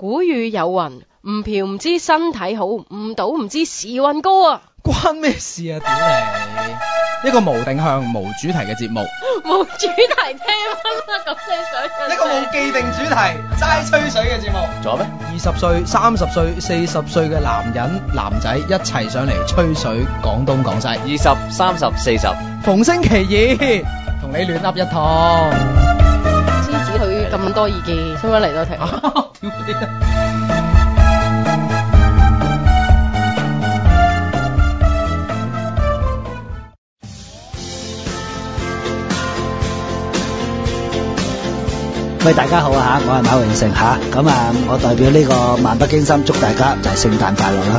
古語有云，唔嫖唔知身體好，唔賭唔知時運高啊！ 關咩事啊？屌你！一個無定向、無主題嘅節目， 冇主題聽啦，咁你想一個冇既定主題、齋吹水嘅節目。 仲有咩 ？20歲、30歲、40歲嘅男人、男仔一齊上嚟吹水，廣東廣西。 ？20、30、40， 逢星期二同你亂噏一通。 獅子佢咁多意見，使唔使嚟多聽？ 喂，大家好啊！我係馬榮成嚇，咁啊，我代表呢個萬北京心祝大家就係聖誕快樂啦！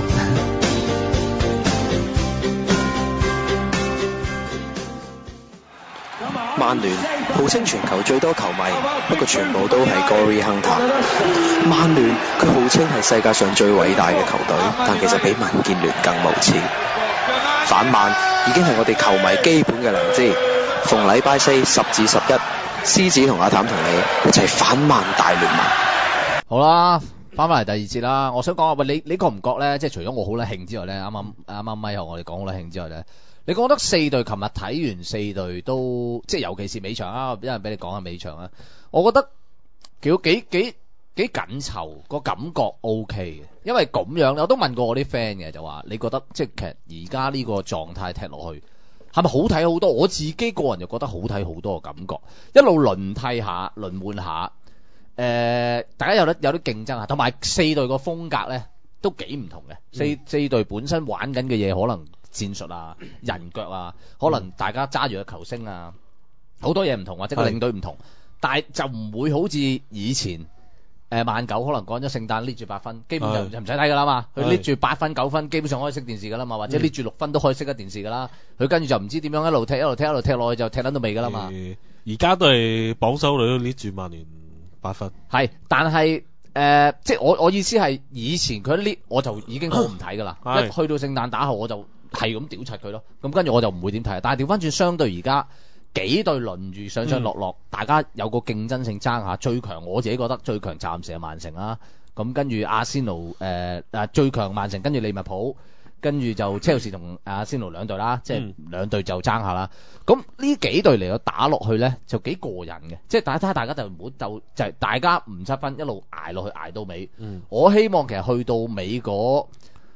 曼聯號稱全球最多球迷，不過全部都係 Gory Hunter。曼聯佢號稱係世界上最偉大嘅球隊，但其實比民建聯更無恥。反曼已經係我哋球迷基本嘅良知。逢禮拜四10至11，獅子同阿譚同你一齊反曼大聯盟。 好啦，翻返嚟第二節啦。我想講下，喂，你覺唔覺咧？即係除咗我好撚興之外咧，啱啱咪後我哋講好撚興之外咧，你覺得四隊琴日睇完四隊都即係尤其是尾場啊，一陣俾你講下尾場啊。我覺得幾緊湊，個感覺 OK 嘅，因為咁樣我都問過我啲 friend 嘅，就話你覺得即係其實而家呢個狀態踢落去係咪好睇好多？我自己個人就覺得好睇好多嘅感覺，一路輪替下、輪換下，大家有啲競爭啊，同埋四隊個風格咧都幾唔同嘅。四隊本身玩緊嘅嘢可能戰術啊、人腳啊，可能大家揸住個球星啊，好多嘢唔同，或者個領隊唔同，但係就唔會好似以前。曼九可能講咗聖誕拎住8分，基本上就唔使睇噶啦嘛。佢拎住8分9分，基本上可以熄電視噶啦嘛，或者拎住6分都可以熄得電視噶啦。佢跟住就唔知點樣一路踢落去就踢撚到尾噶啦嘛。 而家都係榜首女都拎住曼聯8分。 係，但係即係我意思係以前佢一拎我就已經好唔睇噶啦。一去到聖誕打後我就係咁屌柒佢咯。咁跟住我就唔會點睇。但係調翻轉相對而家。幾隊輪住上落，大家有個競爭性爭下。最強我自己覺得最強暫時係曼城啦。咁跟住阿仙奴最強曼城，跟住利物浦，跟住就車路士同阿仙奴兩隊啦，即係兩隊就爭下啦。咁呢幾隊嚟到打落去咧，就幾過癮嘅。即係大家就唔好就係大家唔失分，一路捱落去捱到尾。我希望其實去到尾嗰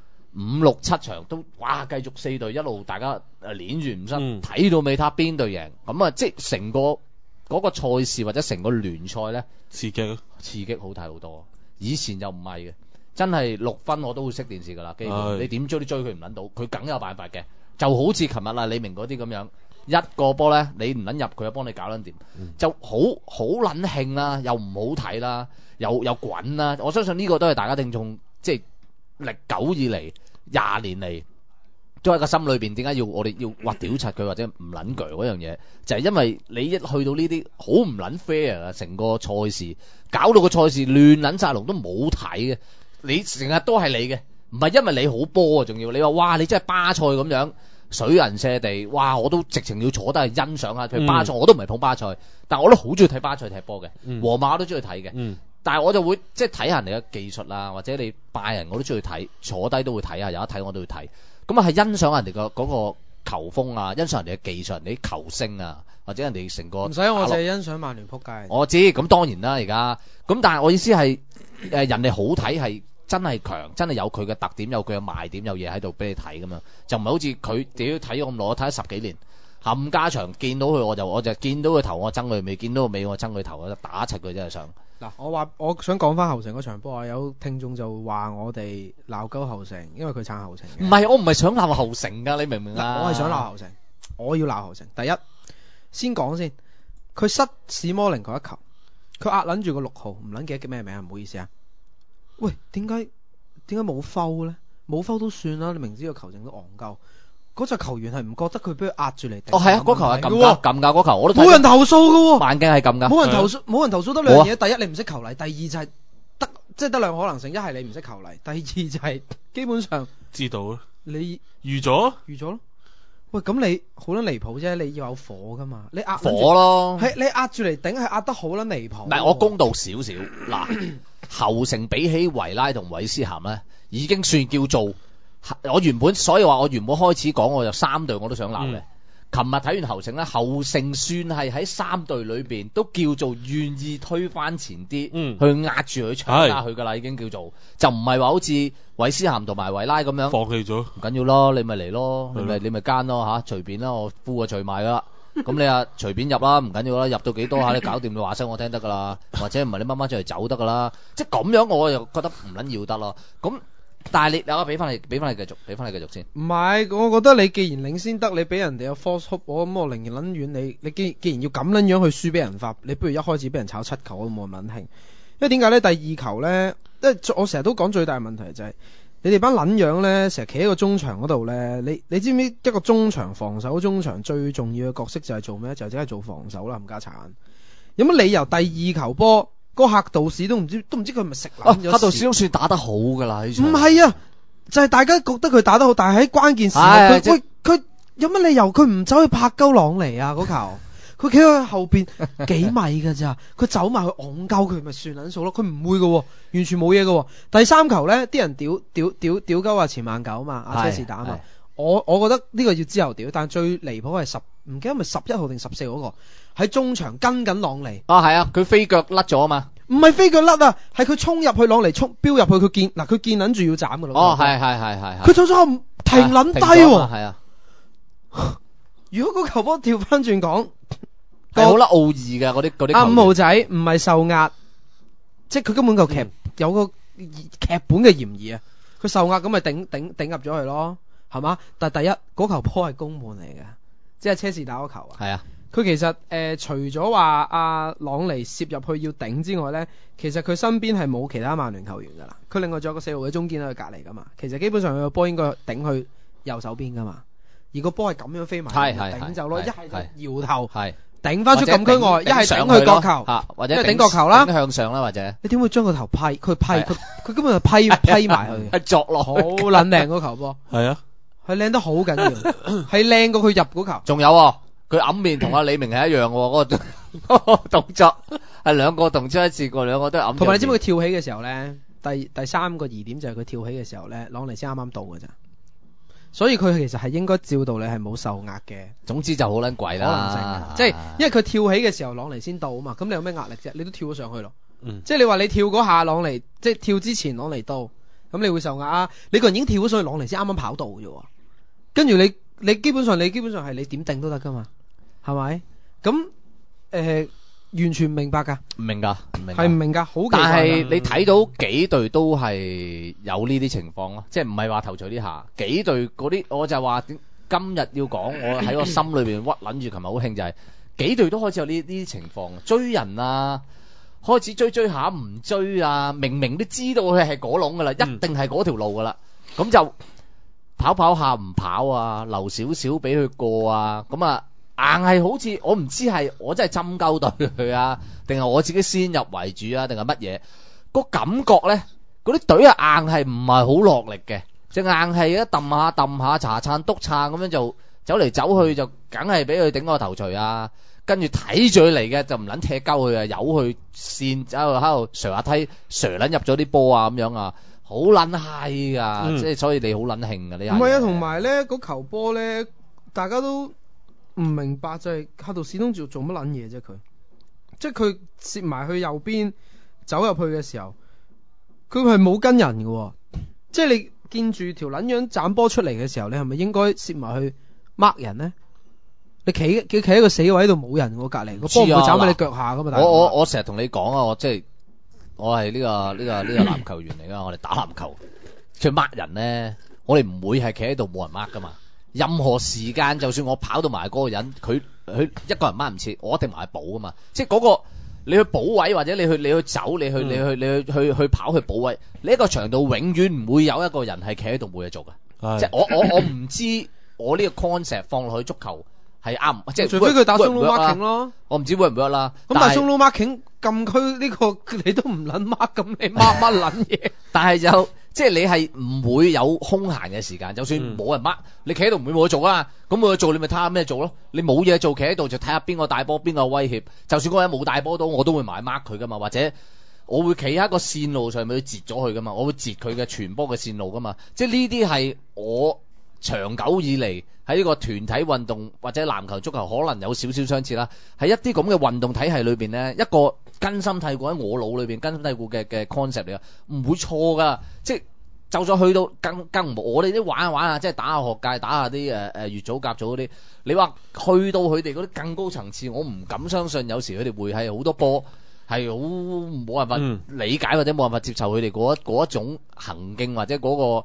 5、6、7場都哇繼續四隊一路大家連住唔失，睇到尾睇邊隊贏咁啊！即係成個嗰個賽事或者成個聯賽咧，刺激好睇好多。以前就唔係嘅，真係6分我都會熄電視噶啦。基本你點追都追佢唔撚到，佢梗有辦法嘅。就好似琴日啦，李明嗰啲咁樣，一個波咧你唔撚入佢就幫你搞撚掂，就好撚興啦，又唔好睇啦，又滾啦。我相信呢個都係大家聽眾即係。歷久以嚟20年嚟都喺個心裏邊，點解我哋要挖屌柒佢或者唔撚鋸嗰樣嘢？就係因為你一去到呢啲好唔撚 fair 啊，成個賽事搞到個賽事亂撚晒龍都冇睇嘅，你成日都係你嘅，唔係因為你好波啊，仲要你話哇你真係巴塞咁樣水人瀉地，哇我都直情要坐低去欣賞下佢巴塞，我都唔係捧巴塞，但我都好中意睇巴塞踢波嘅，皇馬我都中意睇嘅。但係我就會即係睇下人哋嘅技術啦，或者你拜仁我都中意睇，坐低都會睇下，有得睇我都會睇。咁啊係欣賞人哋嘅嗰個球風啊，欣賞人哋嘅技術，人哋啲球星啊，或者人哋成個。唔使我淨係欣賞曼聯撲街。 我知，咁當然啦而家。咁但係我意思係人哋好睇係真係強，真係有佢嘅特點，有佢嘅賣點，有嘢喺度俾你睇㗎嘛。就唔係好似佢屌睇咗咁耐，我睇咗10幾年。冚家場見到佢我就見到佢頭我憎佢尾，見到個尾我憎佢頭，我打柒佢真係想。 嗱，我想講翻後城嗰場波啊，有聽眾就話我哋鬧鳩後城，因為佢撐後城。 唔係，我唔係想鬧後城㗎，你明唔明啊？ 我係想鬧後城，我要鬧後城。第一，先講先，佢失史摩靈嗰一球，佢壓撚住個6號，唔撚記得叫咩名啊？唔好意思啊。喂，點解冇foul咧？冇foul都算啦，你明知個球證都戇鳩。嗰隻球員係唔覺得佢俾佢壓住嚟頂？ 係啊，嗰球係撳㗎嗰球，我都冇人投訴㗎喎。 慢鏡係撳㗎。 冇人投訴得兩樣嘢，第一你唔識球例，第二就係得兩個可能性，一係你唔識球例，第二就係基本上知道啊。 你預咗咯。喂，咁你好撚離譜啫，你要有火㗎嘛？你壓火咯， 係你壓住嚟頂係壓得好撚離譜。 唔係我公道少少嗱， 侯城比起維拉同韋斯咸咧，已經算叫做所以話我原本開始講我就3隊我都想鬧嘅。琴日睇完侯城咧，侯城算係喺3隊裏邊都叫做願意推翻前啲，去壓住佢搶加佢噶啦，已經叫做就唔係話好似韋斯咸同埋維拉咁樣放棄咗， 唔緊要咯，你咪嚟咯，你咪奸咯嚇，隨便啦，我呼個除埋噶啦。咁你啊隨便入啦，唔緊要啦，入到幾多下你搞掂，你話聲我聽得噶啦，或者唔係你掹出嚟走得噶啦，即係咁樣我又覺得唔撚要得咯。咁但係我俾翻你繼續先。唔係，我覺得你既然領先得，你俾人哋有 false hope，我寧願撚遠你既然要咁撚樣去輸俾人發，你不如一開始俾人炒7球，我都冇咁撚興。因為點解咧？第2球咧，因為我成日都講最大問題就係、你哋班撚樣咧，成日企喺個中場嗰度咧，你知唔知一個中場防守中場最重要嘅角色就係做咩？就即係做防守啦，冚家鏟。有乜理由第2球波？個客道士都唔知佢係咪食撚咗？ 客道士都算打得好噶啦，呢場唔係啊，就係大家覺得佢打得好，但係喺關鍵時刻佢有乜理由佢唔走去拍鳩朗尼啊嗰球？佢企喺後邊幾米㗎咋？佢走埋去戇鳩佢咪算撚數咯？佢唔會㗎喎，完全冇嘢㗎喎。第3球咧，啲人屌鳩話前曼九嘛，阿車士打啊嘛。我覺得呢個要之後屌，但最離譜係唔記得係咪11號定14嗰個喺中場跟緊朗尼。 係啊，佢飛腳甩咗啊嘛。 唔係飛腳甩啊，係佢衝入去朗尼飆入去，佢見撚住要斬㗎咯。 係。 佢走咗後停撚低喎。 係啊。 如果嗰球波調翻轉講， 係好啦奧義嘅嗰啲。 5號仔唔係受壓，即係佢根本個有個劇本嘅嫌疑啊。佢受壓咁咪頂入咗去咯。係嘛？但係第一嗰球波係攻門嚟嘅，即係車士打嗰球啊。 係啊， 佢其實除咗話阿朗尼攝入去要頂之外咧，其實佢身邊係冇其他曼聯球員噶啦。佢另外仲有個4號嘅中堅喺佢隔離噶嘛。其實基本上佢個波應該頂去右手邊噶嘛，而個波係咁樣飛埋，頂走咯。一係就搖頭，頂翻出禁區外，一係頂去角球， 或者頂角球啦， 頂向上啦，或者你點會將個頭批？佢根本就批埋去， 係作落好撚靚嗰球波。 係啊。 係靚得好緊要，係靚過佢入嗰球。仲有佢揞面同阿李明係一樣喎，嗰個動作係兩個動作一次過，兩個都係揞。 同埋你知唔知佢跳起嘅時候咧？第3個疑點就係佢跳起嘅時候咧，朗尼先啱啱到㗎咋。所以佢其實係應該照道理係冇受壓嘅。 總之就好撚貴啦， 即係因為佢跳起嘅時候朗尼先到啊嘛，咁你有咩壓力啫？你都跳咗上去咯。即係你話你跳嗰下朗尼，即係跳之前朗尼到，咁你會受壓啊？你個人已經跳咗上去，朗尼先啱啱跑到嘅啫。跟住你基本上係你點定都得噶嘛，係咪？咁完全唔明白噶，唔明噶，好奇怪。 但係你睇到幾隊都係有呢啲情況咯，即係唔係話頭槌呢下幾隊嗰啲，我就話今日要講，我喺我心裏邊屈撚住，琴日好興就係幾隊都開始有呢啲情況，追人啊，開始追下唔追啊，明明都知道佢係嗰籠噶啦，一定係嗰條路噶啦，咁就跑下唔跑啊，留少少俾佢過啊，咁啊硬係好似我唔知係我真係針鳩對佢啊，定係我自己先入為主啊，定係乜嘢？個感覺咧，嗰啲隊啊硬係唔係好落力嘅，即係硬係一揼下查撐督撐咁樣就走嚟走去就梗係俾佢頂個頭槌啊，跟住睇住佢嚟嘅就唔撚踢鳩佢啊，由佢線喺度瀡下梯瀡撚入咗啲波啊咁樣啊。好撚閪噶，即係所以你好撚興噶呢？ 唔係啊，同埋咧嗰球波咧，大家都唔明白就係客道士東做乜撚嘢啫？佢即係佢攝埋去右邊走入去嘅時候，佢係冇跟人嘅，即係你見住條撚樣斬波出嚟嘅時候，你係咪應該攝埋去 mark 人咧？你企喺個死位度冇人喎，隔離個波唔會斬喺你腳下噶嘛？ 我成日同你講啊，我即係。我係呢個籃球員嚟噶，我哋打籃球，佢 mark 人咧，我哋唔會係企喺度冇人 mark 噶嘛。任何時間，就算我跑到埋嗰個人，佢一個人 mark 唔切，我一定埋去補噶嘛。即係嗰個你去補位或者你去走，你去跑去補位，你一個場度永遠唔會有一個人係企喺度冇嘢做噶。即係我唔知我呢個 concept 放落去足球係啱，即係除非佢打 solo marking 咯。 我唔知會唔會啦。 咁但係 solo marking 禁區呢個你都唔撚 mark，咁你 mark 乜撚嘢？ 但係就即係你係唔會有空閒嘅時間，就算冇人 mark，你企喺度唔會冇嘢做啊。咁冇嘢做，你咪睇下咩做咯。你冇嘢做，企喺度就睇下邊個大波，邊個威脅。就算嗰個人冇大波到，我都會埋 mark 佢噶嘛。或者我會企喺一個線路上面去截咗佢噶嘛，我會截佢嘅傳波嘅線路噶嘛，即係呢啲係我長久以嚟喺呢個團體運動或者籃球、足球可能有少少相似啦，喺一啲咁嘅運動體系裏邊呢，一個根深蒂固喺我腦裏邊根深蒂固嘅 concept 嚟噶，唔會錯噶，即係就算去到更唔我哋啲玩下玩下，即係打下學界，打下啲乙組甲組嗰啲，你話去到佢哋嗰啲更高層次，我唔敢相信有時佢哋會係好多波係好冇辦法理解或者冇辦法接受佢哋嗰一種行徑或者嗰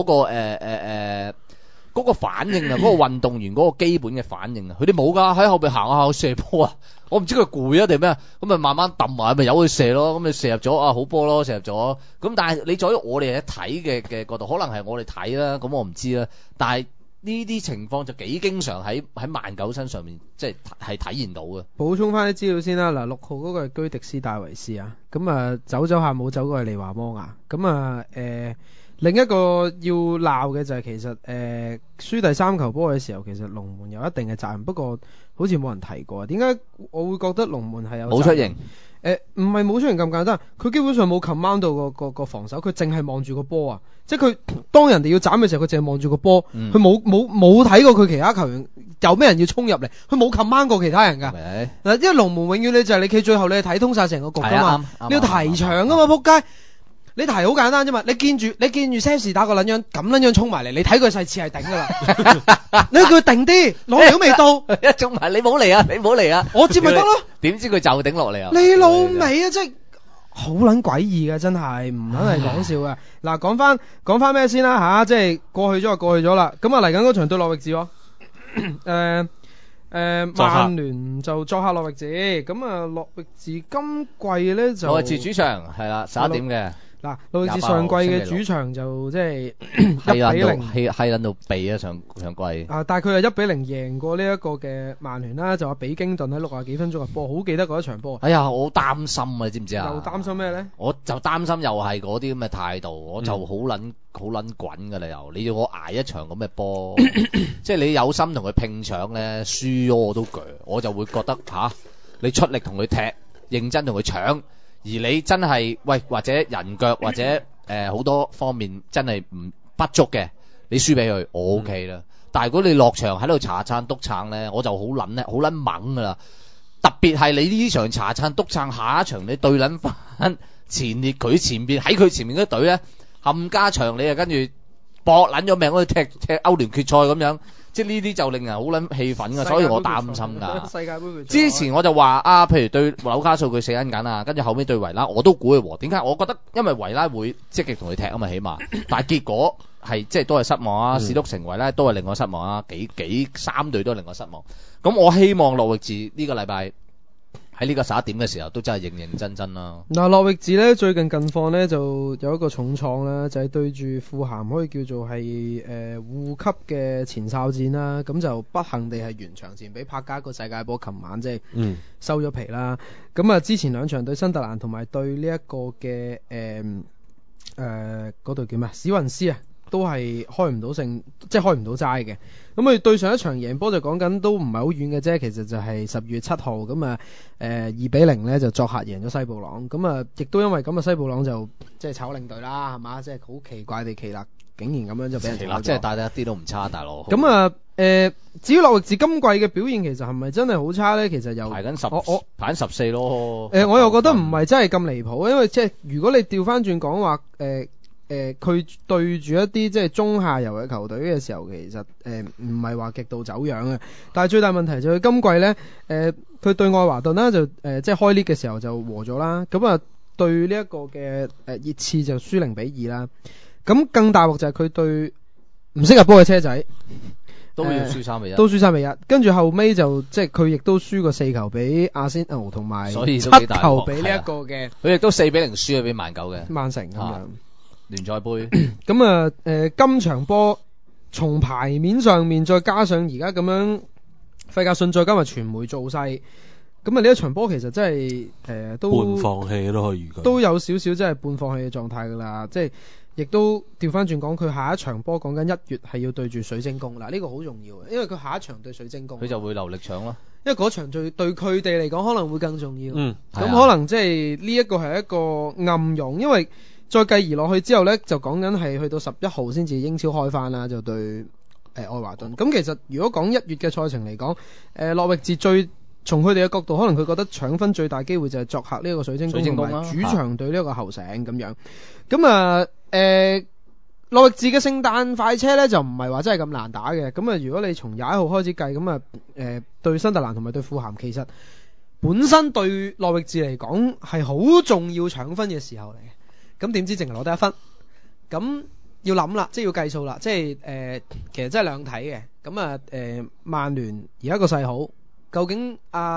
個反應啊，嗰個運動員嗰個基本嘅反應啊，佢哋冇噶，喺後邊行下射波啊，我唔知佢攰啊定咩，咁咪慢慢揼埋，咪由佢射咯，咁你射入咗啊，好波咯，射入咗，咁但係你在於我哋喺睇嘅角度，可能係我哋睇啦，咁我唔知啦，但係呢啲情況就幾經常喺曼九身上面，即係體現到嘅。 補充翻啲資料先啦，嗱，6號嗰個係居迪斯戴維斯啊，咁啊走下冇走過去利華摩亞，咁啊另一個要鬧嘅就係其實輸第3球波嘅時候，其實龍門有一定嘅責任，不過好似冇人提過。點解我會覺得龍門係有責任？ 冇出形？ 唔係冇出形咁簡單，佢基本上冇 command 到個防守，佢淨係望住個波啊！即係佢當人哋要斬嘅時候，佢淨係望住個波，佢冇睇過佢其他球員有咩人要衝入嚟，佢冇 command 過其他人㗎。嗱，因為龍門永遠你就係你企最後，你係睇通晒成個局㗎嘛，你要提場㗎嘛，仆街！你提好簡單啫嘛，你見住 Sammy 打個撚樣咁撚樣衝埋嚟，你睇佢勢似係頂㗎啦。你叫佢定啲，攞嚟都未到， 一衝埋你冇嚟啊！ 我接咪得咯。 點知佢就頂落嚟啊！ 你老味啊，真係好撚詭異㗎，真係唔撚係講笑㗎。嗱，講翻咩先啦吓，即係過去咗就過去咗啦。咁啊嚟緊嗰場對諾域治喎。曼聯就作客諾域治，咁啊諾域治今季咧就諾域治主場係啦，11點嘅。 嗱，諾域治上季嘅主場就即係1-0， 係撚到避啊上季。 啊，但係佢係1-0贏過呢一個嘅曼聯啦，就話比京頓喺60幾分鐘嘅波，好記得嗰一場波。 哎呀，我好擔心啊，你知唔知啊？ 又擔心咩咧？ 我就擔心又係嗰啲咁嘅態度，我就好撚滾㗎啦又，你要我捱一場咁嘅波，即係你有心同佢拼搶咧，輸咗我都鋸，我就會覺得你出力同佢踢，認真同佢搶。而你真係或者人腳或者好多方面真係不足嘅，你輸俾佢我 OK 啦。但係如果你落場喺度查撐督撐咧，我就好撚猛噶啦。特別係你呢場查撐督撐，下一場你對撚翻前列佢前邊喺佢前面嗰隊咧，冚家場你啊跟住搏撚咗命，好似踢歐聯決賽咁樣。即係呢啲就令人好撚氣憤㗎，所以我擔心㗎。 世界盃之前我就話譬如對紐卡素佢死緊啊，跟住後尾對維拉我都估佢和。點解？我覺得因為維拉會積極同佢踢啊嘛，起碼。但係結果係即係都係失望啊！史篤城維拉都係令我失望啊！幾三隊都令我失望。咁我希望諾域治呢個禮拜喺呢個11點嘅時候都真係認真真啦。 嗱，諾域治咧最近近況咧就有一個重創啦，就係對住富咸可以叫做係護級嘅前哨戰啦，咁就不幸地係完場前俾柏加一個世界波，琴晚即係收咗皮啦。咁之前兩場對新特蘭同埋對呢一個嘅嗰隊叫咩史雲斯啊，都係開唔到勝，即係開唔到齋嘅。咁佢對上一場贏波就講緊都唔係好遠嘅啫，其實就係10月7號咁2-0咧就作客贏咗西布朗。咁亦都因為咁西布朗就即係炒領隊啦，係嘛？即係好奇怪地奇勒竟然咁樣就俾人炒咗。 即係大家一啲都唔差，大佬。 咁至於諾域治今季嘅表現其實係咪真係好差咧？其實又排緊排緊14咯。 我又覺得唔係真係咁離譜，因為即係如果你調翻轉講話佢對住一啲即係中下游嘅球隊嘅時候，其實唔係話極度走樣嘅。但係最大問題就係今季咧，佢對愛華頓啦就即係開 league 嘅時候就和咗啦。咁對呢一個嘅熱刺就輸0-2啦。咁更大鑊就係佢對唔識入波嘅車仔都要輸3-1， 都輸3-1。跟住後尾就即係佢亦都輸過4球俾阿仙奴同埋7球俾呢一個嘅。 佢亦都4-0輸咗俾曼九嘅曼城咁樣。 聯賽杯咁今場波從牌面上面再加上而家咁樣費格遜再加埋傳媒造勢， 咁啊呢一場波其實真係都半放棄都可以預計。 都有少少真係半放棄嘅狀態㗎啦，即係亦都調翻轉講，佢下一場波講緊1月係要對住水晶宮啦，呢個好重要嘅，因為佢下一場對水晶宮， 佢就會留力搶咯。 因為嗰場對佢哋嚟講可能會更重要。 嗯， 咁可能即係呢一個係一個暗湧，因為再繼而落去之後呢，就講緊係去到11號先至英超開翻啦，就對愛華頓。咁其實如果講1月嘅賽程嚟講，諾域治從佢哋嘅角度，可能佢覺得搶分最大機會就係作客呢個水晶宮同埋主場對呢個後城咁樣。咁啊諾域治嘅聖誕快車呢，就唔係話真係咁難打嘅。咁啊如果你從21號開始計，咁啊對新特蘭同埋對富咸，其實本身對諾域治嚟講係好重要搶分嘅時候嚟嘅。咁點知淨係攞得1分，咁要諗啦，即係要計數啦，即係其實真係兩睇嘅。咁啊曼聯而家個勢好，究竟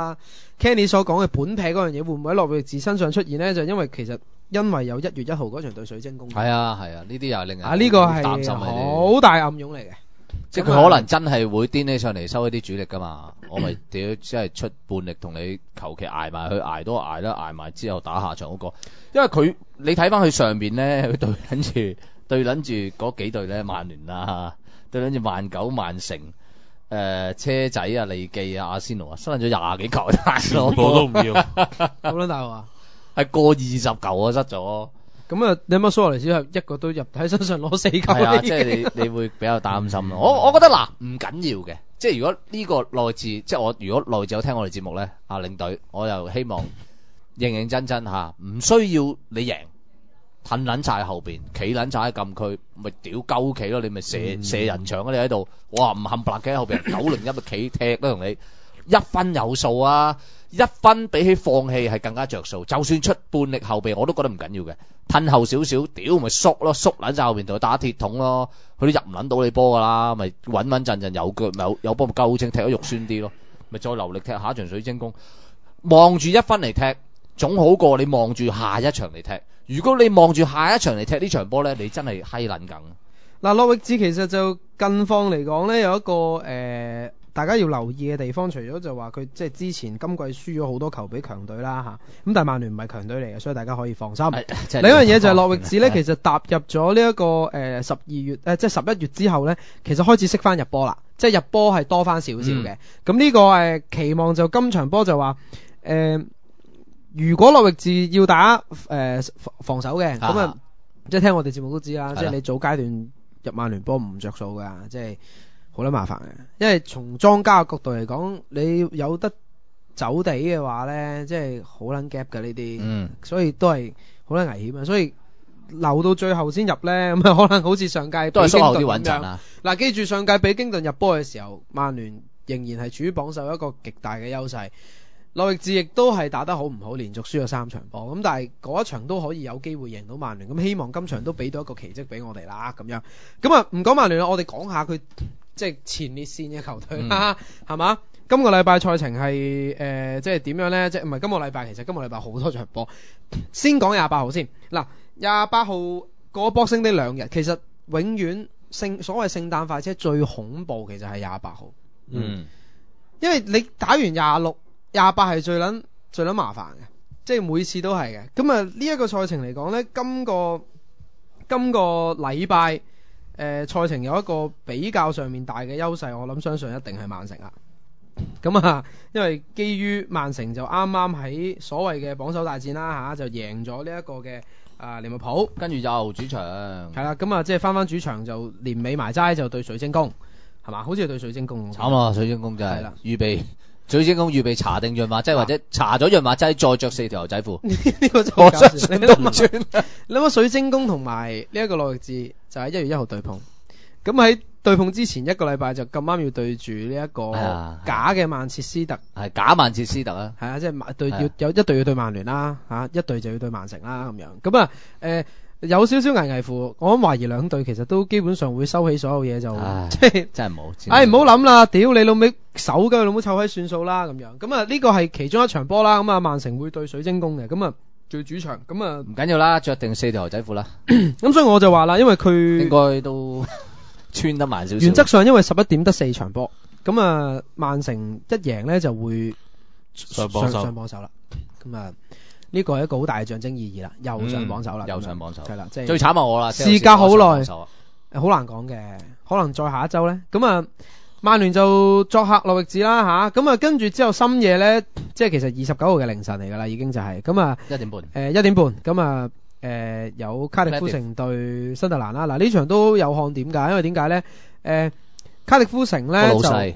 Kenny 所講嘅本撇嗰樣嘢會唔會喺諾域治身上出現呢？就因為有1月1號嗰場對水晶宮。係啊， 呢啲又係令人呢個係好大暗湧嚟嘅。 即係佢可能真係會癲起上嚟收一啲主力㗎嘛，我咪屌即係出半力同你求其捱埋去，捱多捱啦，捱埋之後打下場嗰個。因為你睇翻佢上邊咧，佢對撚住嗰幾隊咧，曼聯啊，對撚住曼九、曼城、車仔啊、利記啊、阿仙奴啊，失撚咗20幾球大佬， 全部都唔要， 好撚大話， 係過20球啊，失咗。 咁啊，你乜蘇亞雷斯係一個都入喺身上攞4球， 係啊，即係你會比較擔心咯。我覺得嗱唔緊要嘅，即係如果呢個諾域治，即係如果諾域治有聽我哋節目咧，領隊，我又希望認認真真嚇，唔需要你贏，褪撚晒後邊，企撚晒喺禁區，咪屌鳩企咯，你咪射人牆啊！你喺度，哇唔冚唪唥企喺後邊，901咪企踢啦同你1分有數啊！1分比起放棄係更加着數，就算出半力後備我都覺得唔緊要嘅，褪後少少，屌咪縮咯，縮撚晒後邊同佢打鐵桶咯，佢都入唔撚到你波噶啦，咪穩穩陣陣有腳有波咪夠稱踢得肉酸啲咯，咪再留力踢下一場水晶宮，望住1分嚟踢，總好過你望住下一場嚟踢。如果你望住下一場嚟踢呢場波呢，你真係閪撚梗。嗱，諾域治其實就近況嚟講呢，有一個大家要留意嘅地方，除咗就話佢即係之前今季輸咗好多球俾強隊啦嚇，咁但係曼聯唔係強隊嚟嘅，所以大家可以放心。另一樣嘢就係諾域治呢，其實踏入咗呢一個12月即係11月之後呢，其實開始識翻入波啦，即係入波係多翻少少嘅。咁呢個期望就今場波就話如果諾域治要打防守嘅，咁啊即係聽我哋節目都知啦，即係你早階段入曼聯波唔着數㗎，即係好撚麻煩嘅。因為從莊家嘅角度嚟講，你有得走地嘅話咧，即係好撚 gap 嘅呢啲，所以都係好撚危險啊。所以留到最後先入咧，咁啊可能好似上屆都係縮後啲穩陣啊。嗱，記住上屆比京頓入波嘅時候，曼聯仍然係處於榜首一個極大嘅優勢。諾域治亦都係打得好唔好，連續輸咗3場波，咁但係嗰一場都可以有機會贏到曼聯，咁希望今場都俾到一個奇蹟俾我哋啦，咁樣。咁啊唔講曼聯啦，我哋講下佢即係前列腺嘅球隊啦，係嘛？今個禮拜賽程係即係點樣呢？即係唔係今個禮拜？其實今個禮拜好多場波。先講28號先。嗱，28號過波升呢2日，其實永遠所謂聖誕快車最恐怖其實係28號。因為你打完26。28係最撚麻煩嘅，即係每次都係嘅。咁啊呢一個賽程嚟講呢，今個禮拜賽程有一個比較上面大嘅優勢，我諗相信一定係曼城啦。咁啊，因為基於曼城就啱啱喺所謂嘅榜首大戰啦就贏咗呢一個嘅利物浦，跟住就主場係啦。咁啊即係翻主場就年尾埋齋就對水晶宮，係嘛？好似係對水晶宮。慘啊！水晶宮真係啦，預備。水晶宮預備搽定潤滑劑，或者搽咗潤滑劑再着4條牛仔褲，呢個就我相信都唔穿。你諗下水晶宮同埋呢一個諾域治就喺1月1號對碰，咁喺對碰之前一個禮拜就咁啱要對住呢一個假嘅曼徹斯特，係假曼徹斯特啊，係啊，即係對要有一隊要對曼聯啦，一隊就要對曼城啦咁樣，咁啊有少少危乎，我諗懷疑兩隊其實都基本上會收起所有嘢就即係真係冇。唔好諗啦，屌你老味手嘅老母臭閪算數啦咁樣。咁啊呢個係其中一場波啦。咁啊曼城會對水晶宮嘅，咁啊最主場。咁啊唔緊要啦，着定4條牛仔褲啦。咁所以我就話啦，因為佢應該都穿得慢少少。原則上因為11點得4場波，咁啊曼城一贏呢就會上榜首上榜首啦。咁啊，呢個係一個好大嘅象徵意義啦，又上榜首啦， 又上榜首， 係啦，即係最慘係我啦， 事隔好耐手啊好難講嘅，可能再下一周咧。咁啊，曼聯就作客諾域治啦吓，咁啊跟住之後深夜咧，即係其實29號嘅凌晨嚟㗎啦，已經就係咁啊 1點半， 1點半咁啊有卡迪夫城對新特蘭啦。嗱呢場都有看點㗎，因為點解咧？卡迪夫城咧就老細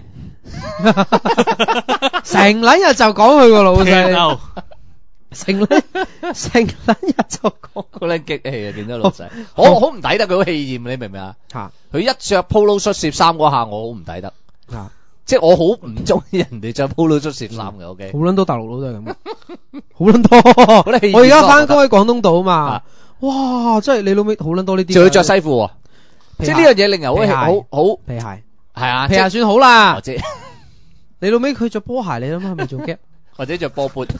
成撚日就講佢個老細， 細， 成撚日就講好撚激氣啊！見到老細，我好唔抵得佢好氣焰，你明唔明啊？ 嚇佢一着 polo 恤攝衫嗰下，我好唔抵得， 嚇， 即係我好唔中意人哋着 polo 恤攝衫嘅。OK， 好撚多大陸佬都係咁嘅，好撚多。我而家翻工喺廣東島嘛，哇！真係你老味好撚多呢啲， 仲要着西褲喎，即係呢樣嘢令人好皮鞋。 係啊， 皮鞋算好啦， 或者你老尾佢着波鞋，你諗下係咪做 gap？ 或者着波缽。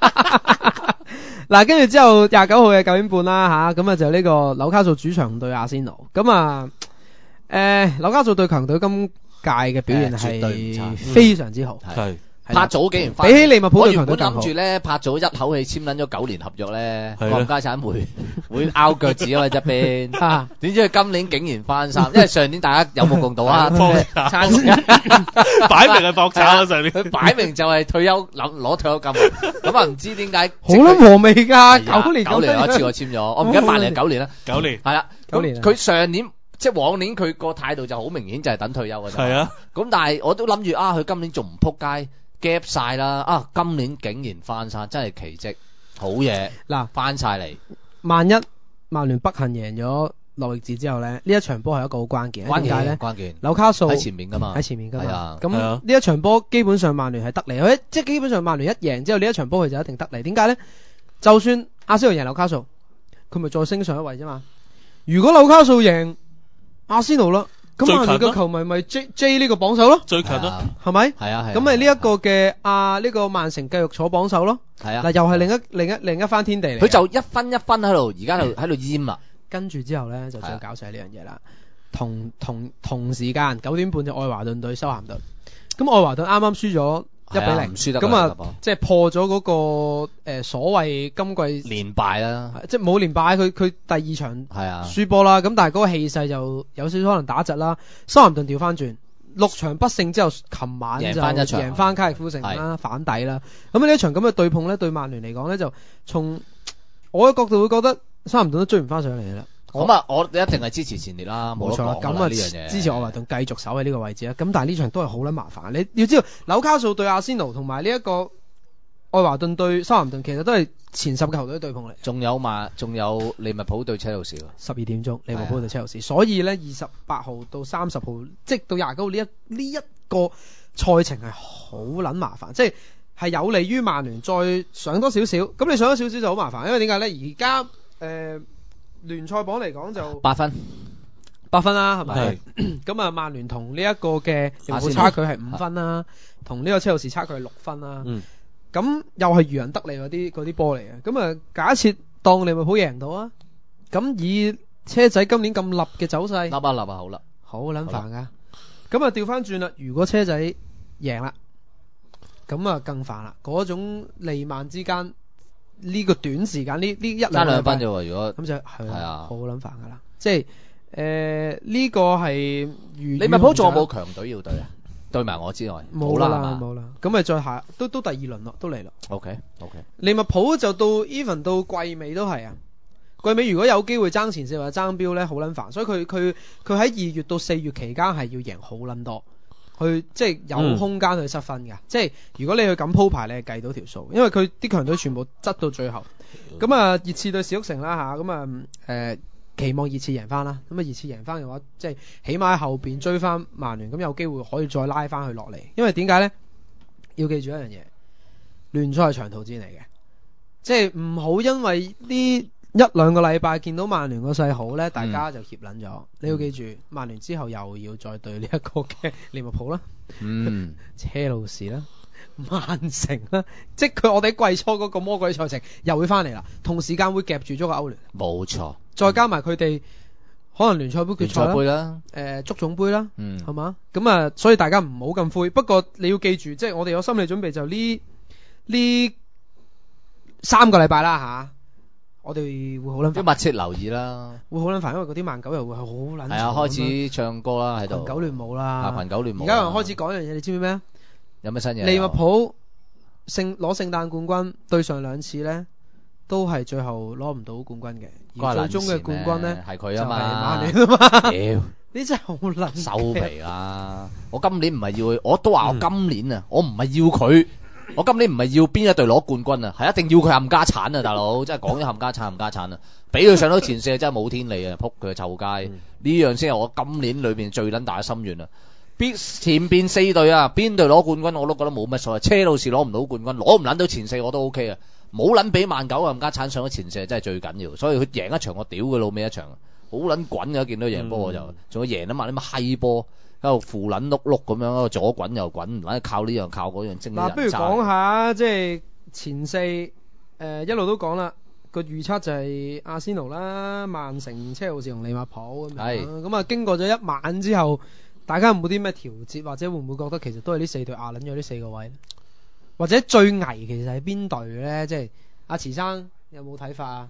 嗱，跟住之後29號嘅9點半啦吓，咁啊就呢個紐卡素主場對阿仙奴，咁啊紐卡素對強隊今屆嘅表現絕對唔差係非常之好， 係拍早竟然翻， 比起利物浦我原本對強隊更好諗住咧拍早一口氣簽撚咗9年合約咧， 係啊冚家產會拗腳趾啊嘛側邊， 啊點知佢今年竟然翻衫，因為上年大家有目共睹啊， 擺明係搏炒啊上年， 佢擺明就係退休攞退休金啊，咁啊唔知點解好撚和味㗎，9年 9年有一次我簽咗，我唔記得8年9年啦， 9年係啦， 9年啊佢上年。即係往年佢個態度就好明顯就係等退休嘅啫。 係啊， 咁但係我都諗住啊，佢今年仲唔撲街 gap 晒啦啊！今年竟然翻山，真係奇蹟，好嘢！ 嗱， 翻晒嚟， 萬一曼聯不幸贏咗諾域治之後咧，呢一場波係一個好關鍵，點解咧？ 關鍵紐卡素喺前面㗎嘛， 喺前面㗎嘛係啊， 咁係啊呢一場波基本上曼聯係得嚟，佢即係基本上曼聯一贏之後呢一場波佢就一定得嚟。點解咧？就算阿仙奴贏紐卡素，佢咪再升上一位啫嘛。如果紐卡素贏阿仙奴啦，咁曼聯嘅球迷咪 J 呢個榜首咯， 最近咯， 係咪？ 係啊係。 咁咪呢一個嘅呢個曼城繼續坐榜首咯。 係啊， 嗱又係另一番天地嚟。 佢就一分一分喺度，而家喺度淹啦。 跟住之後咧就最搞笑係呢樣嘢啦。同時間9點半就愛華頓對修咸頓，咁愛華頓啱啱輸咗1-0， 唔輸得咁啊即係破咗嗰個所謂今季連敗啦， 即係冇連敗，佢第二場係啊輸波啦，咁但係嗰個氣勢就有少少可能打窒啦。修咸頓調翻轉6場不勝之後，琴晚就贏翻卡迪夫城啦，反底啦。咁呢一場咁嘅對碰咧，對曼聯嚟講咧，就從我嘅角度會覺得修咸頓都追唔翻上嚟啦。 咁啊，我一定係支持前列啦， 冇錯啦。咁呢樣嘢支持愛華頓繼續守喺呢個位置啦。咁但係呢場都係好撚麻煩。你要知道紐卡素對阿仙奴同埋呢一個愛華頓對修咸頓，其實都係前10嘅球隊對碰嚟。 仲有利物浦對車路士 12點鐘利物浦對車路士，所以咧28號到30號，即係到29號呢一個賽程係好撚麻煩，即係有利於曼聯再上多少少。咁你上多少少就好麻煩，因為點解咧？而家聯賽榜嚟講就 8分啦，係咪？咁啊，曼聯同呢一個嘅利物浦差距係5分啦，同呢個車路士差距係6分啦。咁又係漁人得利嗰啲波嚟嘅。咁啊，假設當利物浦贏到啊，咁以車仔今年咁立嘅走勢， 立啊好啦， 好撚煩噶。咁啊調翻轉啦，如果車仔贏啦，咁啊更煩啦。嗰種利曼之間。呢個短時間呢1-2 分啫喎，如果咁就係啊， 好撚煩噶啦，即係呢個係利物浦仲有冇強隊要對啊？對埋我之外， 冇啦，咁咪再下都第2輪咯，都嚟啦。 OK， 利物浦就到 even 到季尾都係啊，季尾如果有機會爭前4或者爭標咧，好撚煩，所以佢喺2月到4月期間係要贏好撚多。去即係有空間去失分嘅，即係如果你去咁鋪排，你係計到條數，因為佢啲強隊全部執到最後。咁啊，熱刺對史篤城啦嚇，咁啊期望熱刺贏翻啦。咁啊，熱刺贏翻嘅話，即係起碼喺後邊追翻曼聯，咁有機會可以再拉翻佢落嚟。因為點解咧？要記住一樣嘢，聯賽係長途戰嚟嘅，即係唔好因為呢1-2個禮拜見到曼聯個勢好咧，大家就協撚咗。你要記住，曼聯之後又要再對呢一個嘅利物浦啦，車路士啦，曼城啦，即係我哋季初嗰個魔鬼賽程又會翻嚟啦。同時間會夾住咗個歐聯， 冇錯。 再加埋佢哋可能聯賽杯決賽啦， 足總杯啦，係嘛？咁啊，所以大家唔好咁灰。不過你要記住，即係我哋有心理準備，就呢呢3個禮拜啦吓，我哋會好撚煩， 都密切留意啦。 會好撚煩，因為嗰啲慢狗又會係好撚係啊，開始唱歌啦喺度。 群狗亂舞啦， 啊群狗亂舞。 而家又開始講一樣嘢，你知唔知咩啊？ 有咩新嘢？ 利物浦攞聖誕冠軍，對上2次咧都係最後攞唔到冠軍嘅，而最終嘅冠軍咧係佢啊嘛， 就係曼聯啊嘛。 屌！ 你真係好撚收皮啦！我今年唔係要佢，我都話我今年啊，我唔係要佢，我今年唔係要邊一隊攞冠軍啊，係一定要佢冚家產啊，大佬！真係講咗冚家產啊！俾佢上到前四真係冇天理啊！撲佢個臭街！呢樣先係我今年裏邊最撚大嘅心願啊！前邊4隊啊，邊隊攞冠軍我都覺得冇乜所謂，車路士攞唔到冠軍，攞唔撚到前四我都 OK 啊！冇撚俾曼九冚家產上咗前四真係最緊要，所以佢贏一場我屌佢老尾一場。好撚滾嘅，見到贏波我就，仲要贏啊嘛！你乜閪波喺度扶撚碌碌咁樣，喺度左滾右滾，唔撚靠呢樣靠嗰樣精啲人。 嗱，不如講下即係前四一路都講啦，個預測就係阿仙奴啦、曼城、車路士同利物浦咁樣。咁啊，經過咗一晚之後，大家有冇啲咩調節，或者會唔會覺得其實都係呢4隊壓撚咗呢4個位咧？或者最危其實係邊隊咧？即係阿池生有冇睇法啊？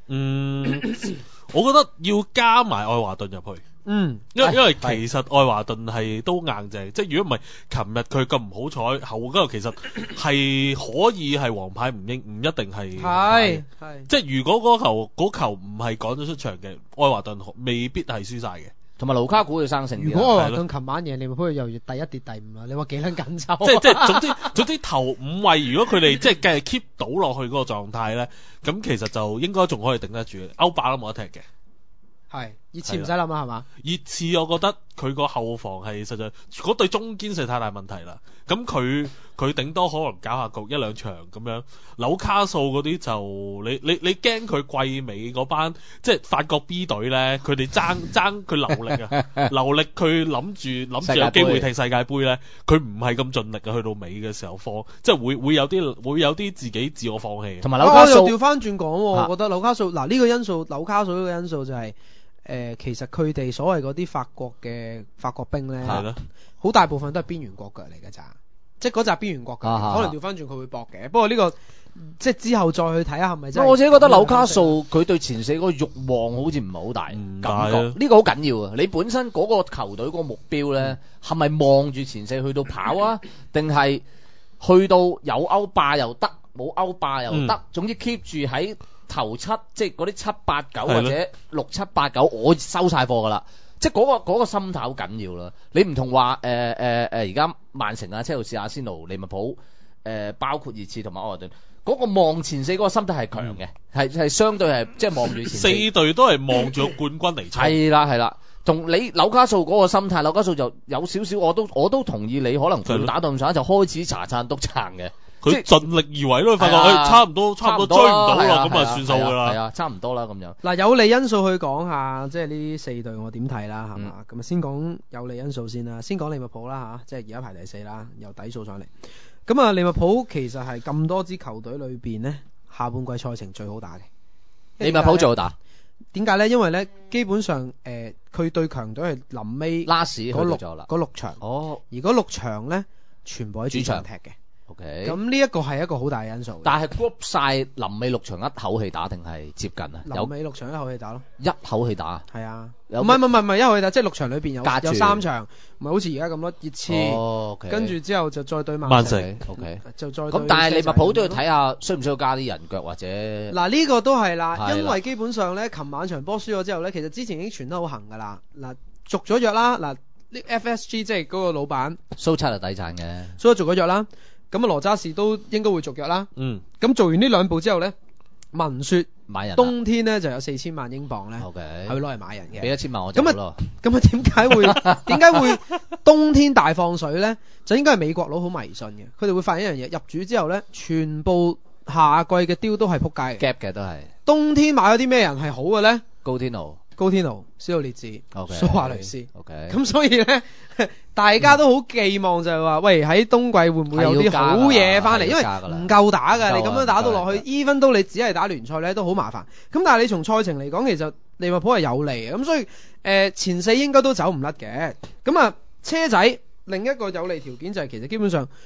我覺得要加埋愛華頓入去。因為其實愛華頓係都硬淨，即係如果唔係琴日佢咁唔好彩，後嗰個其實係可以係黃牌，唔一定係。係即係如果嗰球唔係趕咗出場嘅，愛華頓未必係輸晒嘅。 同埋盧卡古要生性啲。 如果愛華頓琴晚贏利物浦，又第一跌第5啦，你話幾撚緊抽？ 即係總之頭5位，如果佢哋即係繼續 keep 到落去嗰個狀態咧，咁其實就應該仲可以頂得住。歐霸都冇得踢嘅。 係熱刺唔使諗啦，係嘛？ 熱刺我覺得佢個後防係實在嗰對中堅實在太大問題啦。咁佢頂多可能搞下局1-2場咁樣。紐卡素嗰啲就你驚佢季尾嗰班即係法國 B 隊咧，佢哋爭佢流力啊，流力佢諗住有機會踢世界盃咧，佢唔係咁盡力啊，去到尾嘅時候放，即係會有啲自己自我放棄。 同埋紐卡素又調翻轉講，我覺得紐卡素嗱呢個因素，紐卡素呢個因素就係。其實佢哋所謂嗰啲法國兵咧，好大部分都係邊緣國腳嚟嘅咋，即係嗰紮邊緣國腳，可能調翻轉佢會搏嘅。不過呢個即係之後再去睇下係咪真係。 我自己覺得紐卡素佢對前四嗰個慾望好似唔係好大，感覺呢個好緊要啊！你本身嗰個球隊嗰個目標咧，係咪望住前四去到跑啊，定係去到有歐霸又得，冇歐霸又得，總之 keep 住喺頭7，即係嗰啲7、8、9或者6、7、8、9，我收晒貨噶啦，即係嗰個心態好緊要啦。你唔同話而家曼城啊、車路士、阿仙奴、利物浦包括熱刺同埋愛華頓，嗰個望前四嗰個心態係強嘅，係相對係即係望住前四。4 隊都係望住冠軍嚟衝。 係啦，同你紐卡素嗰個心態，紐卡素就有少少，我都同意你可能佢打到咁上下就開始查撐督撐嘅。 佢盡力而為咯，發覺差唔多追唔到啦，咁啊算數噶啦。 係啊，差唔多啦咁樣。 嗱，有利因素去講下，即係呢4隊我點睇啦，係嘛？咁啊先講有利因素先啦，先講利物浦啦吓，即係而家排第4啦，由底數上嚟。咁啊，利物浦其實係咁多支球隊裏邊呢，下半季賽程最好打嘅。 利物浦最好打。 點解呢？因為呢，基本上佢對強隊係臨尾拉屎嗰6場。哦，而嗰6場呢，全部喺主場踢嘅。 OK， 咁呢一個係一個好大嘅因素。 但係 group 晒臨尾6場一口氣打定係接近啊？ 臨尾6場一口氣打咯， 一口氣打。係啊，唔係一口氣打，即係6場裏邊有3場，唔係好似而家咁咯，熱刺，跟住之後就再對曼城。 OK， 就再咁，但係利物浦都要睇下需唔需要加啲人腳或者。 嗱呢個都係啦，因為基本上咧，琴晚場波輸咗之後咧，其實之前已經傳得好行噶啦。嗱，續咗約啦，嗱呢 FSG 即係嗰個老闆蘇七係抵賺嘅， 蘇七續咗約啦。咁啊，羅渣士都應該會續約啦。咁做完呢2步之後咧，聞說買人冬天咧就有4000萬英鎊咧，係會攞嚟買人嘅。 俾1000萬我就好咯。 咁啊，點解會冬天大放水咧？就應該係美國佬好迷信嘅，佢哋會發現一樣嘢，入主之後咧，全部夏季嘅雕都係撲街嘅 gap 嘅都係。冬天買咗啲咩人係好嘅咧？ 高天奴、 斯奧列治、 蘇亞雷斯。咁所以咧，大家都好寄望就係話，喂喺冬季會唔會有啲好嘢翻嚟？因為唔夠打㗎，你咁樣打到落去，even 到你只係打聯賽咧都好麻煩。咁但係你從賽程嚟講，其實利物浦係有利嘅，咁所以前4應該都走唔甩嘅。咁啊，車仔另一個有利條件就係其實基本上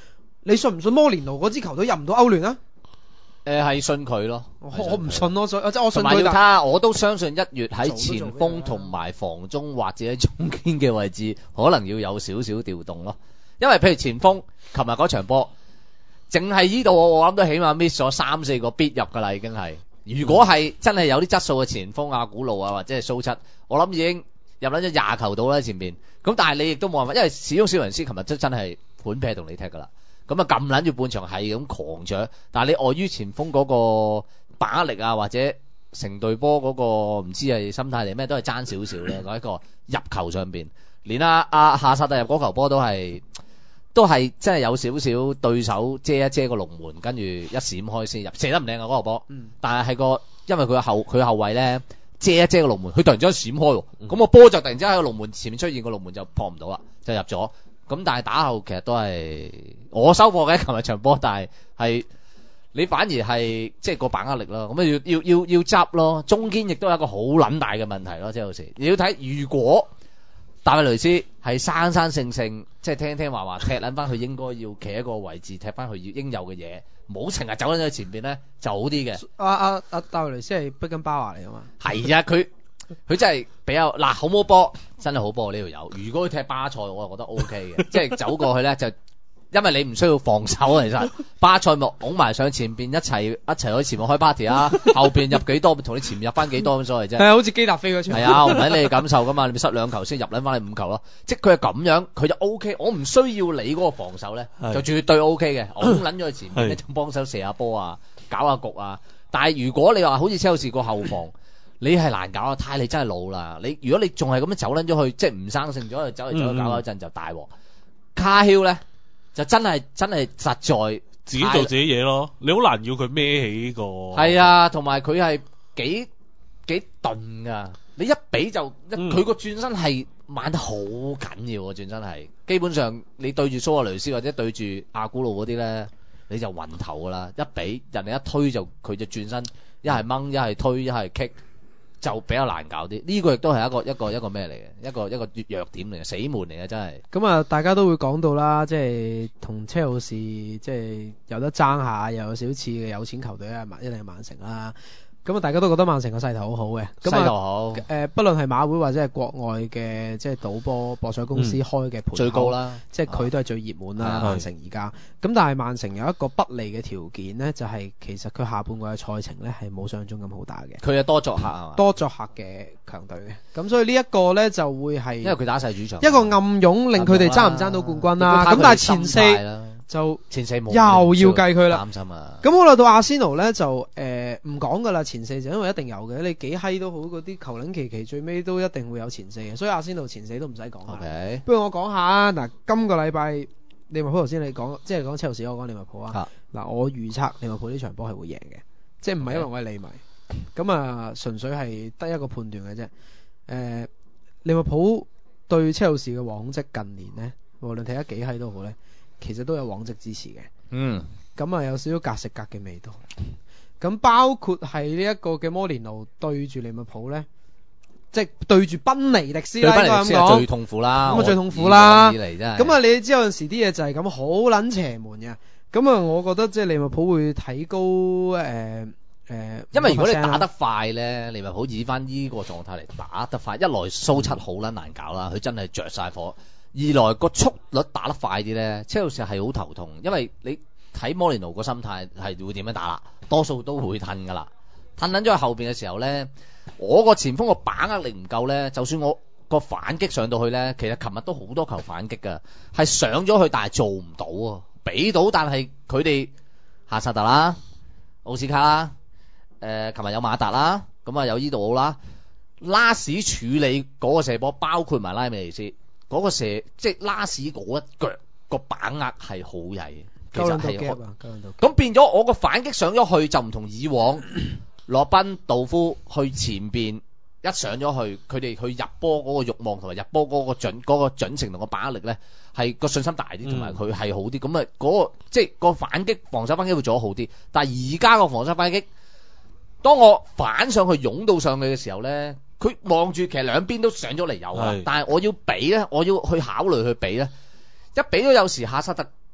你信唔信摩連奴嗰支球隊入唔到歐聯啊？ 係信佢咯， 我唔信咯，即係我信同埋要睇佢， 下，我都相信1月喺前早都做鋒嘅同埋防中或者喺中堅嘅位置，可能要有少少調動咯。因為譬如前鋒，琴日嗰場波，淨係呢度我諗都起碼 miss 咗3-4個必入噶啦，已經係。如果係真係有啲質素嘅前鋒啊，古路啊或者係蘇七，我諗已經入咗20球到啦前面。咁但係你亦都冇辦法，因為始終小雲斯琴日真係盤劈同你踢噶啦。咁啊撳撚住半場係咁狂搶，但係你礙於前鋒嗰個把握力啊，或者成隊波嗰個唔知係心態定咩，都係爭少少咧。嗰一個入球上邊，連夏薩特入嗰球波都係真係有少少對手遮一遮個龍門，跟住一閃開先入，射得唔靚啊嗰個波。但係因為佢後衞咧遮一遮個龍門，佢突然之間閃開喎，咁個波就突然之間喺個龍門前面出現，個龍門就撲唔到啦，就入咗。咁但係打後其實都係我收貨嘅琴日場波，但係你反而係即係個把握力咯，咁要執咯。中堅亦都有一個好撚大嘅問題咯，即係有時你要睇，如果大衛雷斯係生性，即係聽話踢撚翻佢應該要企喺個位置，踢翻佢要應有嘅嘢，冇成日走撚咗去前邊咧就好啲嘅。 大衛雷斯係碧根巴華嚟㗎嘛？ 係啊，佢真係比較好摸波，真係好波呢條友。如果佢踢巴塞，我就覺得 O K 嘅，即係走過去咧就，因為你唔需要防守啊，其實巴塞咪拱埋上前邊一齊喺前面開 party 啊，後邊入幾多同你前面入翻幾多咁所謂啫。 係啊，好似基達菲嗰場。 係啊，唔使你感受噶嘛，你咪失2球先入撚翻你5球咯。即係佢係咁樣，佢就 O K。我唔需要你嗰個防守咧，就絕對 O K 嘅。拱撚咗去前面咧，就幫手射下波啊，搞下局啊。但係如果你話好似車路士個後防，你係難搞啊！你真係老啦！如果你仲係咁樣走撚咗去，即係唔生性咗，走嚟走去搞嗰陣就大鑊。卡丘咧就真係實在自己做自己嘢咯，你好難要佢孭起呢個。 係啊，同埋佢係幾鈍噶，你一比就佢個轉身係慢得好緊要喎，轉身係基本上你對住蘇亞雷斯或者對住阿古路嗰啲咧，你就暈頭噶啦！一比人哋一推就佢就轉身，一係掹，一係推，一係 kick。就比較難搞啲，呢個亦都係一個咩嚟嘅，一個弱點嚟嘅，死門嚟嘅真係。 咁啊，大家都會講到啦，即係同車路士即係有得爭下，又有少似嘅有錢球隊啊，一定係曼城啦。咁啊，大家都覺得曼城個勢頭好好嘅， 勢頭好。 不論係馬會或者係國外嘅即係賭波博彩公司開嘅盤最高啦， 即係佢都係最熱門啦。曼城而家，咁但係曼城有一個不利嘅條件呢，就係其實佢下半季嘅賽程呢係冇想像中咁好打嘅。 佢係多作客係嘛？ 多作客嘅強隊嘅，咁所以呢一個呢就會係因為佢打晒主場， 一個暗湧令佢哋爭唔爭到冠軍啦。咁但係前4就前4冇又要計佢啦， 擔心啊！ 咁好啦，到阿仙奴咧就唔講噶啦，前4就因為一定有嘅，你幾閪都好，嗰啲球撚期最尾都一定會有前4嘅，所以阿仙奴前4都唔使講啦。 Okay. 不如我講下啊，嗱，今個禮拜利物浦頭先你講，即係講車路士，我講利物浦啊。嗱，我預測利物浦呢場波係會贏嘅，即係唔係因為我係利迷，咁啊純粹係得一個判斷嘅啫。利物浦對車路士嘅往績近年呢，無論睇得幾閪都好咧。其實都有往績支持嘅，咁啊有少少格食格嘅味道。咁包括係呢一個嘅摩連奴對住利物浦咧，即係對住賓尼迪斯啦，應該咁講。 最痛苦啦， 咁啊最痛苦啦。 咁啊你知有陣時啲嘢就係咁好撚邪門嘅。咁啊我覺得即係利物浦會提高因為如果你打得快咧，利物浦以翻呢個狀態嚟打得快，一來蘇七好撚難搞啦，佢真係着晒火。二來個速率打得快啲咧，車路士係好頭痛，因為你睇摩連奴個心態係會點樣打啦，多數都會褪噶啦，褪撚咗喺後邊嘅時候咧，我個前鋒個把握力唔夠咧，就算我個反擊上到去咧，其實琴日都好多球反擊噶，係上咗去但係做唔到啊，俾到但係佢哋夏薩特啦、奧斯卡啦，琴日有馬達啦，咁啊有伊度奧啦，拉屎處理嗰個射波，包括埋拉美尼斯。嗰個射即係拉屎嗰一腳個把握係好曳，其實係咁變咗我個反擊上咗去就唔同以往，羅賓道夫去前邊一上咗去，佢哋去入波嗰個慾望同埋入波嗰個準程同個把握力咧，係個信心大啲，同埋佢係好啲。咁啊嗰個即係個反擊防守反擊會做得好啲，但係而家個防守反擊，當我反上去湧到上去嘅時候咧。佢望住其實兩邊都上咗嚟有啊，但係我要比咧，我要去考慮去比咧，一比都有時夏薩特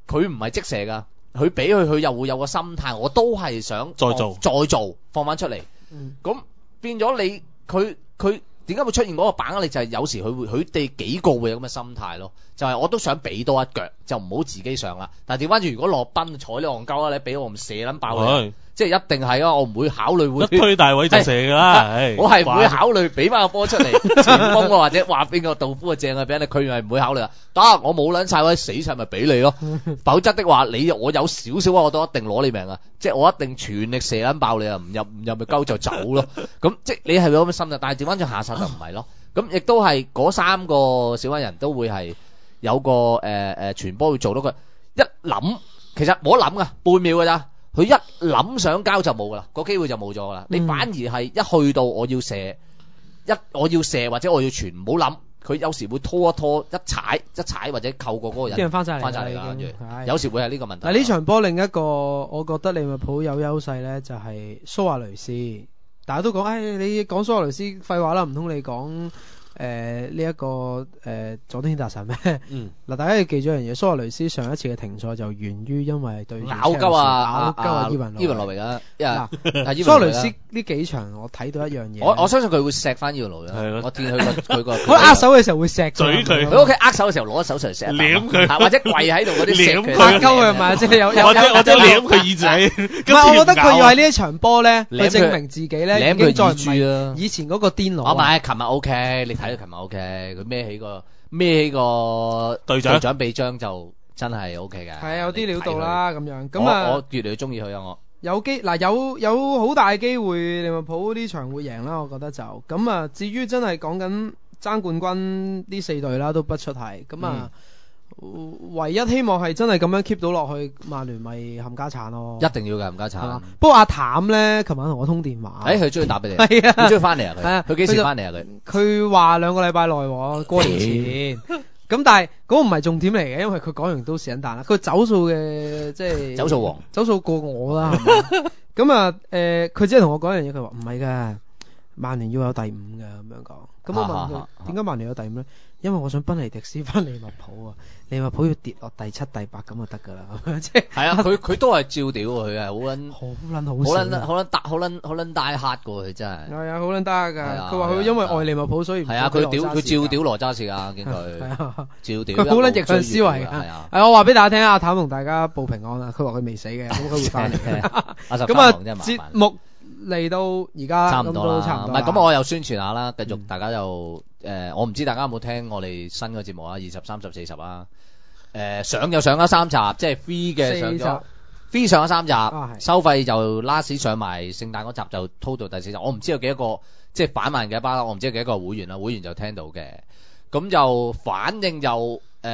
佢唔係即射㗎，佢俾佢又會有個心態，我都係想再做放翻出嚟。 嗯咁變咗你佢點解會出現嗰個把握力？就係有時佢哋幾個會有咁嘅心態咯，就係我都想俾多一腳，就唔好自己上啦。但係調翻轉，如果落賓睬你戇鳩啦，你俾我唔射撚爆你，即係一定係啊！我唔會考慮會一推大位就射㗎啦，唉我係唔會考慮俾翻個波出嚟前鋒或者話邊個杜夫啊正啊俾人，佢係唔會考慮啊。得我冇撚晒位死晒咪俾你咯，否則的話我有少少我都一定攞你命啊！即係我一定全力射撚爆你啊！唔入咪鳩就走咯。咁即係你係有咁嘅心態，但係調翻轉下殺就唔係咯。咁亦都係嗰3個小矮人都會係有個傳波會做到佢一諗，其實冇得諗噶，半秒㗎咋。佢一諗想交就冇噶啦，個機會就冇咗噶啦。你反而係一去到我要射或者我要傳，唔好諗。佢有時會拖一拖，一踩或者扣過嗰個人， 啲人翻晒嚟啦。跟住係有時會係呢個問題。 嗱呢場波另一個我覺得利物浦有優勢咧，就係蘇亞雷斯。大家都講，你講蘇亞雷斯廢話啦，唔通你講呢一個佐敦軒達臣咩？嗱，大家要記住一樣嘢，蘇亞雷斯上一次嘅停賽就源於因為對咬鳩伊雲諾維啊！ 嗱，蘇亞雷斯呢幾場我睇到一樣嘢， 我相信佢會錫翻伊雲諾維。我見佢個佢握手嘅時候會錫嘴佢， 佢屋企握手嘅時候攞手上錫， 舐佢， 或者跪喺度嗰啲舐佢， 拍鳩佢咪即係有或者舐佢耳仔。 唔係，我覺得佢要喺呢一場波咧，去證明自己咧， 舐佢耳珠啦。 以前嗰個癲佬。 我買琴日 OK，你睇到琴日 OK，佢孭起個隊長臂章就真係 OK 嘅。 係有啲料到啦咁樣。咁啊， 我越嚟越中意佢啊！我有好大機會利物浦呢場會贏啦，我覺得就咁啊。至於真係講緊爭冠軍呢4隊啦，都不出係咁啊。唯一希望係真係咁樣 keep 到落去，曼聯咪冚家鏟咯。 一定要嘅冚家鏟。 不過阿譚咧，琴晚同我通電話。 佢終於打俾你。 係啊， 佢終於翻嚟啊！佢幾時翻嚟啊？ 佢話2個禮拜內喎，過年前。咁但係嗰個唔係重點嚟嘅，因為佢講完都是撚蛋啦。佢走數嘅即係走數王， 走數過我啦。係咪？咁啊佢只係同我講一樣嘢，佢話唔係㗎，曼聯要有第5㗎咁樣講。咁我問佢點解曼聯有第5咧？因為我想賓尼迪斯翻利物浦啊，利物浦要跌落第7、第8咁就得㗎啦。即係係啊，佢都係照屌喎，佢係好撚大黑㗎喎，佢真係。 係啊，好撚得㗎。佢話佢因為愛利物浦，所以係啊，佢照屌羅渣士㗎，見佢照屌。 佢好撚逆向思維㗎。係啊，我話俾大家聽，阿譚同大家報平安啦。佢話佢未死嘅，咁佢會翻嚟。咁啊，節目嚟到而家差唔多啦， 唔係咁我又宣傳下啦，繼續大家又我唔知大家有冇聽我哋新嘅節目啊，20、30、40啊，上咗3集，即係 free 嘅上咗 free 上咗3集，收費就 last 上埋聖誕嗰集就 total 第4集，我唔知有幾多個即係擺埋嘅包啦，我唔知有幾多個會員啦，會員就聽到嘅，咁就反應就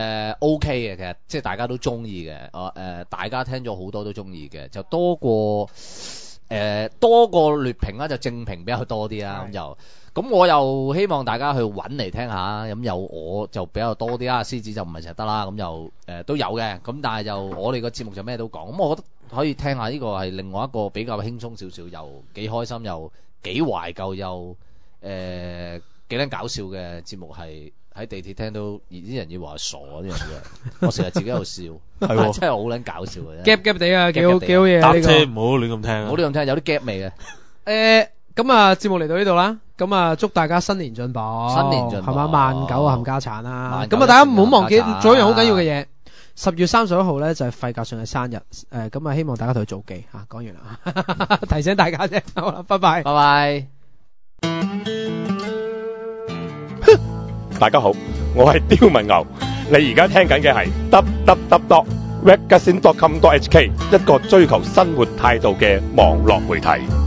OK 嘅，其實即係大家都中意嘅，大家聽咗好多都中意嘅，就多過劣評啦，就正評比較多啲啦，咁我又希望大家去揾嚟聽下，咁有我就比較多啲啦，獅子就唔係成日得啦，咁就都有嘅，咁但係就我哋個節目就咩都講，咁我覺得可以聽下呢個係另外一個比較輕鬆少少，又幾開心又幾懷舊又幾撚搞笑嘅節目，係喺地鐵聽到啲人要話傻呢樣嘢，我成日自己喺度笑，係真係好撚搞笑嘅， 夾地啊，幾好嘢， 搭車唔好亂咁聽， 唔好亂咁聽，有啲夾味嘅。 咁啊，節目嚟到呢度啦，咁啊，祝大家新年進步，係嘛，19冚家鏟啦，咁啊，大家唔好忘記做一樣好緊要嘅嘢，10月31號咧就係費格遜嘅生日，咁啊，希望大家同佢做記嚇，講完啦，提醒大家啫，好啦，拜拜， 拜拜。 大家好，我係刁文牛，你而家聽緊嘅係 www.regazine.com.hk 一個追求生活態度嘅網絡媒體。